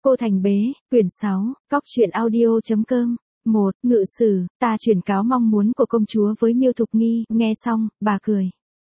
Cô Thành Bế, quyển 6, Cóc truyện audio.com. 1. Ngự sử, ta truyền cáo mong muốn của công chúa với Miêu Thục Nghi. Nghe xong, bà cười.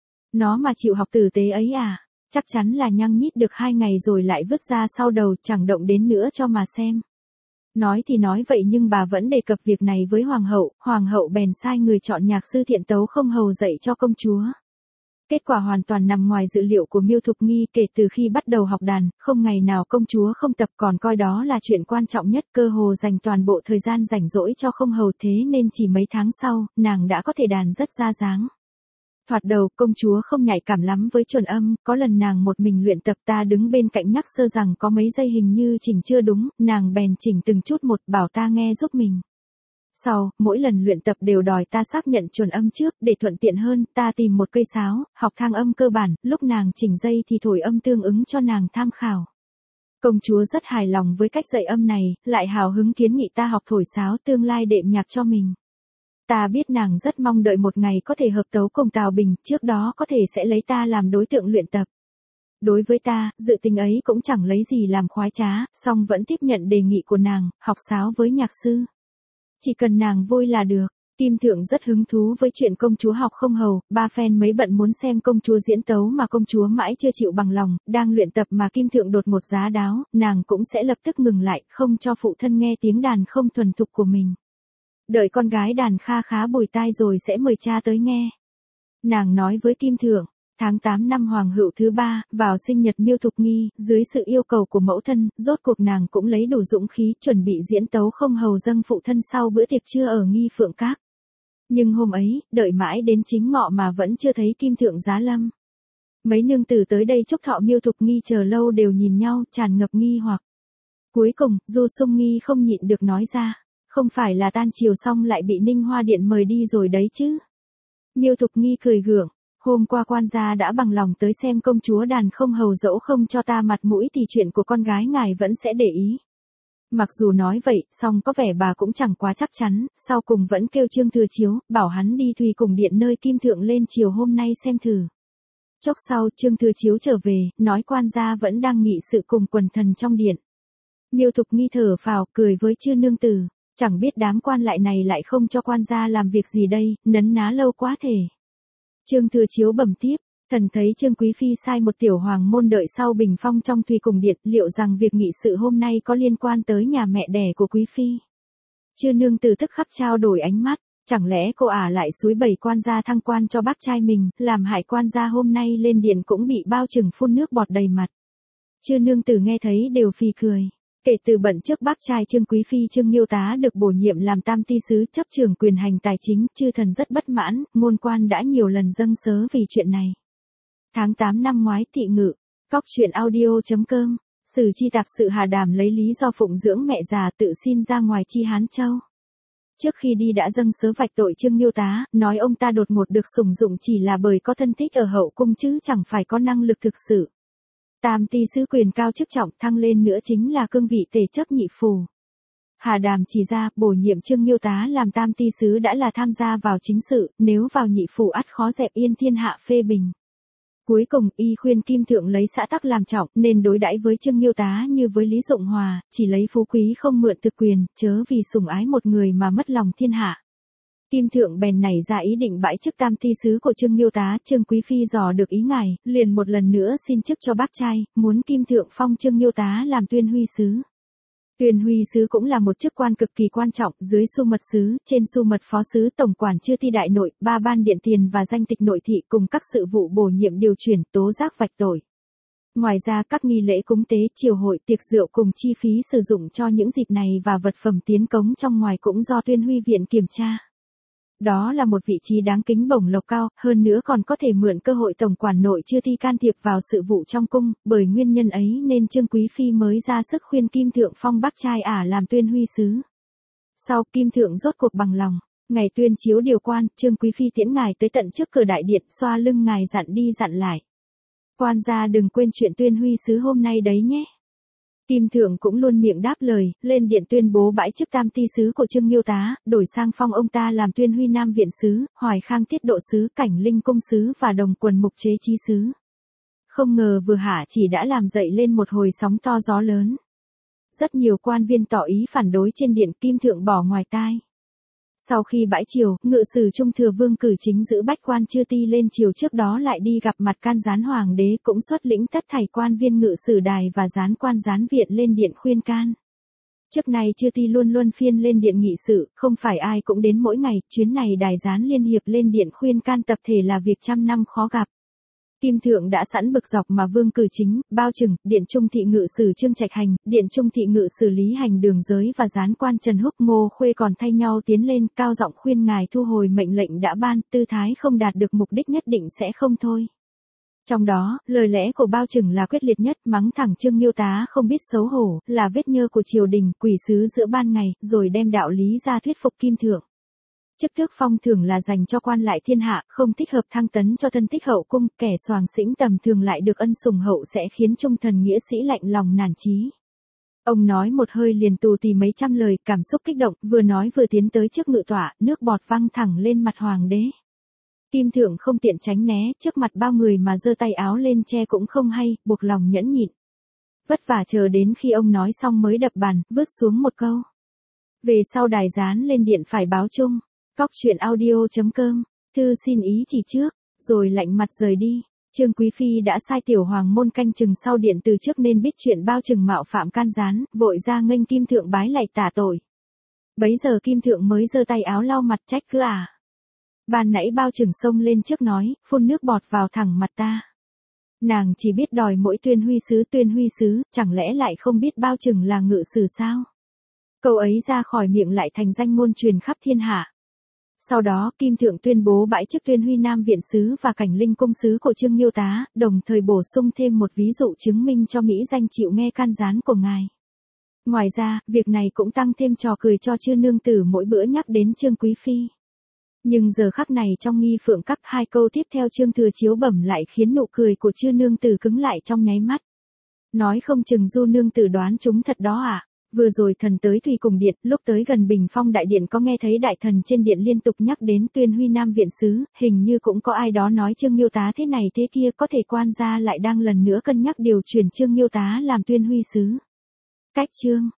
Nó mà chịu học tử tế ấy à? Chắc chắn là nhăng nhít được 2 ngày rồi lại vứt ra sau đầu, chẳng động đến nữa cho mà xem. Nói thì nói vậy nhưng bà vẫn đề cập việc này với hoàng hậu bèn sai người chọn nhạc sư Thiện Tấu Không Hầu dạy cho công chúa. Kết quả hoàn toàn nằm ngoài dự liệu của Miêu Thục Nghi. Kể từ khi bắt đầu học đàn, không ngày nào công chúa không tập, còn coi đó là chuyện quan trọng nhất, cơ hồ dành toàn bộ thời gian rảnh rỗi cho Không Hầu, thế nên chỉ mấy tháng sau, nàng đã có thể đàn rất ra dáng. Thoạt đầu, công chúa không nhạy cảm lắm với chuẩn âm, có lần nàng một mình luyện tập, ta đứng bên cạnh nhắc sơ rằng có mấy giây hình như chỉnh chưa đúng, nàng bèn chỉnh từng chút một, bảo ta nghe giúp mình. Sau, mỗi lần luyện tập đều đòi ta xác nhận chuẩn âm trước, để thuận tiện hơn, ta tìm một cây sáo, học thang âm cơ bản, lúc nàng chỉnh dây thì thổi âm tương ứng cho nàng tham khảo. Công chúa rất hài lòng với cách dạy âm này, lại hào hứng kiến nghị ta học thổi sáo tương lai đệm nhạc cho mình. Ta biết nàng rất mong đợi một ngày có thể hợp tấu cùng Tào Bình, trước đó có thể sẽ lấy ta làm đối tượng luyện tập. Đối với ta, dự tính ấy cũng chẳng lấy gì làm khoái trá, song vẫn tiếp nhận đề nghị của nàng, học sáo với nhạc sư. Chỉ cần nàng vui là được. Kim Thượng rất hứng thú với chuyện công chúa học Không Hầu, ba phen mấy bận muốn xem công chúa diễn tấu mà công chúa mãi chưa chịu bằng lòng, đang luyện tập mà Kim Thượng đột ngột giá đáo, nàng cũng sẽ lập tức ngừng lại, không cho phụ thân nghe tiếng đàn không thuần thục của mình. Đợi con gái đàn kha khá bồi tai rồi sẽ mời cha tới nghe. Nàng nói với Kim Thượng. Tháng 8 năm Hoàng hữu thứ 3, vào sinh nhật Miêu Thục Nghi, dưới sự yêu cầu của mẫu thân, rốt cuộc nàng cũng lấy đủ dũng khí chuẩn bị diễn tấu Không Hầu dâng phụ thân sau bữa tiệc trưa ở Nghi Phượng Các. Nhưng hôm ấy, đợi mãi đến chính ngọ mà vẫn chưa thấy Kim Thượng giá lâm. Mấy nương tử tới đây chúc thọ Miêu Thục Nghi chờ lâu đều nhìn nhau, tràn ngập nghi hoặc. Cuối cùng, Du Sung Nghi không nhịn được nói ra, không phải là tan chiều xong lại bị Ninh Hoa Điện mời đi rồi đấy chứ. Miêu Thục Nghi cười gượng. Hôm qua quan gia đã bằng lòng tới xem công chúa đàn Không Hầu, dẫu không cho ta mặt mũi thì chuyện của con gái ngài vẫn sẽ để ý. Mặc dù nói vậy, song có vẻ bà cũng chẳng quá chắc chắn, sau cùng vẫn kêu Trương Thừa Chiếu, bảo hắn đi Thùy Cùng Điện nơi Kim Thượng lên chiều hôm nay xem thử. Chốc sau Trương Thừa Chiếu trở về, nói quan gia vẫn đang nghị sự cùng quần thần trong điện. Miêu Thục Nghi thở phào, cười với chư nương tử, chẳng biết đám quan lại này lại không cho quan gia làm việc gì đây, nấn ná lâu quá thể. Trương Thừa Chiếu bẩm tiếp, thần thấy Trương Quý Phi sai một tiểu hoàng môn đợi sau bình phong trong Thùy Cùng Điện, liệu rằng việc nghị sự hôm nay có liên quan tới nhà mẹ đẻ của Quý Phi? Chư nương tử tức khắc trao đổi ánh mắt, chẳng lẽ cô ả lại xúi bẩy quan gia thăng quan cho bác trai mình, làm hại quan gia hôm nay lên điện cũng bị bao trừng phun nước bọt đầy mặt. Chư nương tử nghe thấy đều phì cười. Kể từ bận trước bác trai Trương Quý Phi Trương Nghiêu Tá được bổ nhiệm làm tam ty sứ chấp trưởng quyền hành tài chính, chư thần rất bất mãn, ngôn quan đã nhiều lần dâng sớ vì chuyện này. Tháng 8 năm ngoái Thị Ngự, Cóc truyện audio.com, Sử Chi Tạc Sự Hà Đàm lấy lý do phụng dưỡng mẹ già tự xin ra ngoài Chi Hán Châu. Trước khi đi đã dâng sớ vạch tội Trương Nghiêu Tá, nói ông ta đột ngột được sủng dụng chỉ là bởi có thân thích ở hậu cung chứ chẳng phải có năng lực thực sự. Tam ty sứ quyền cao chức trọng, thăng lên nữa chính là cương vị tề chấp nhị phủ. Hà Đàm chỉ ra, bổ nhiệm Trương Nghiêu Tá làm tam ty sứ đã là tham gia vào chính sự, nếu vào nhị phủ ắt khó dẹp yên thiên hạ phê bình. Cuối cùng, y khuyên Kim Thượng lấy xã tắc làm trọng, nên đối đãi với Trương Nghiêu Tá như với Lý Dụng Hòa, chỉ lấy phú quý không mượn thực quyền, chớ vì sủng ái một người mà mất lòng thiên hạ. Kim Thượng bèn nảy ra ý định bãi chức tam ty sứ của Trương Nghiêu Tá. Trương Quý Phi dò được ý ngài, liền một lần nữa xin chức cho bác trai, muốn Kim Thượng phong Trương Nghiêu Tá làm tuyên huy sứ. Tuyên huy sứ cũng là một chức quan cực kỳ quan trọng, dưới Xu Mật sứ, trên Xu Mật phó sứ, tổng quản chư ti đại nội, ba ban điện tiền và danh tịch nội thị cùng các sự vụ bổ nhiệm điều chuyển, tố giác vạch tội. Ngoài ra các nghi lễ cúng tế, triều hội, tiệc rượu cùng chi phí sử dụng cho những dịp này và vật phẩm tiến cống trong ngoài cũng do Tuyên huy viện kiểm tra. Đó là một vị trí đáng kính bổng lộc cao, hơn nữa còn có thể mượn cơ hội tổng quản nội chưa thi can thiệp vào sự vụ trong cung, bởi nguyên nhân ấy nên Trương Quý Phi mới ra sức khuyên Kim Thượng phong bác trai ả làm tuyên huy sứ. Sau Kim Thượng rốt cuộc bằng lòng, ngày tuyên chiếu điều quan, Trương Quý Phi tiễn ngài tới tận trước cửa đại điện, xoa lưng ngài dặn đi dặn lại. Quan gia đừng quên chuyện tuyên huy sứ hôm nay đấy nhé. Kim Thượng cũng luôn miệng đáp lời, lên điện tuyên bố bãi chức tam ty sứ của Trương Nghiêu Tá, đổi sang phong ông ta làm Tuyên huy Nam viện sứ, Hoài Khang tiết độ sứ, Cảnh Linh cung sứ và Đồng quần mục chế chí sứ. Không ngờ vừa hạ chỉ đã làm dậy lên một hồi sóng to gió lớn. Rất nhiều quan viên tỏ ý phản đối trên điện, Kim Thượng bỏ ngoài tai. Sau khi bãi triều, ngự sử trung thừa Vương Cử Chính giữ bách quan Chư Ti lên triều, trước đó lại đi gặp mặt can gián hoàng đế, cũng xuất lĩnh tất thảy quan viên ngự sử đài và gián quan gián viện lên điện khuyên can. Trước này Chư Ti luôn luôn phiên lên điện nghị sự, không phải ai cũng đến mỗi ngày, chuyến này đài gián liên hiệp lên điện khuyên can tập thể là việc trăm năm khó gặp. Kim Thượng đã sẵn bực dọc mà Vương Cử Chính, Bao Trừng, Điện Trung Thị Ngự sử Trương Trạch Hành, Điện Trung Thị Ngự sử Lý Hành Đường Giới và gián quan Trần Húc Ngô Khuê còn thay nhau tiến lên, cao giọng khuyên ngài thu hồi mệnh lệnh đã ban, tư thái không đạt được mục đích nhất định sẽ không thôi. Trong đó, lời lẽ của Bao Trừng là quyết liệt nhất, mắng thẳng Trương Nhiêu Tá không biết xấu hổ, là vết nhơ của triều đình, quỷ sứ giữa ban ngày, rồi đem đạo lý ra thuyết phục Kim Thượng. Chức tước phong thưởng là dành cho quan lại thiên hạ, không thích hợp thăng tấn cho thân thích hậu cung, kẻ soàng xĩnh tầm thường lại được ân sủng hậu sẽ khiến trung thần nghĩa sĩ lạnh lòng nản chí. Ông nói một hơi liền tù tì mấy trăm lời, cảm xúc kích động, vừa nói vừa tiến tới trước ngự tọa, nước bọt văng thẳng lên mặt hoàng đế. Kim Thượng không tiện tránh né, trước mặt bao người mà giơ tay áo lên che cũng không hay, buộc lòng nhẫn nhịn. Vất vả chờ đến khi ông nói xong mới đập bàn, vứt xuống một câu. Về sau đài gián lên điện phải báo chung. Cóc truyện audio.com, thư xin ý chỉ trước, rồi lạnh mặt rời đi. Trương Quý Phi đã sai tiểu hoàng môn canh chừng sau điện từ trước nên biết chuyện Bao Trừng mạo phạm can gián, vội ra nghênh Kim Thượng bái lạy tả tội. Bấy giờ Kim Thượng mới giơ tay áo lau mặt trách cứ à. Ban nãy Bao Trừng xông lên trước nói, phun nước bọt vào thẳng mặt ta. Nàng chỉ biết đòi mỗi tuyên huy sứ, chẳng lẽ lại không biết Bao Trừng là ngự sử sao? Câu ấy ra khỏi miệng lại thành danh ngôn truyền khắp thiên hạ. Sau đó, Kim Thượng tuyên bố bãi chức Tuyên Huy Nam Viện Sứ và Cảnh Linh Cung Sứ của Trương Nhiêu Tá, đồng thời bổ sung thêm một ví dụ chứng minh cho Mỹ danh chịu nghe can gián của ngài. Ngoài ra, việc này cũng tăng thêm trò cười cho chư nương tử mỗi bữa nhắc đến Trương Quý Phi. Nhưng giờ khắc này trong nghi phượng các hai câu tiếp theo Trương Thừa Chiếu bẩm lại khiến nụ cười của chư nương tử cứng lại trong nháy mắt. Nói không chừng Du nương tử đoán chúng thật đó à. Vừa rồi thần tới Thủy Cùng Điện, lúc tới gần Bình Phong Đại Điện có nghe thấy đại thần trên điện liên tục nhắc đến Tuyên Huy Nam Viện Sứ, hình như cũng có ai đó nói Trương Nhiêu Tá thế này thế kia, có thể quan gia lại đang lần nữa cân nhắc điều chuyển Trương Nhiêu Tá làm Tuyên Huy Sứ. Cách chương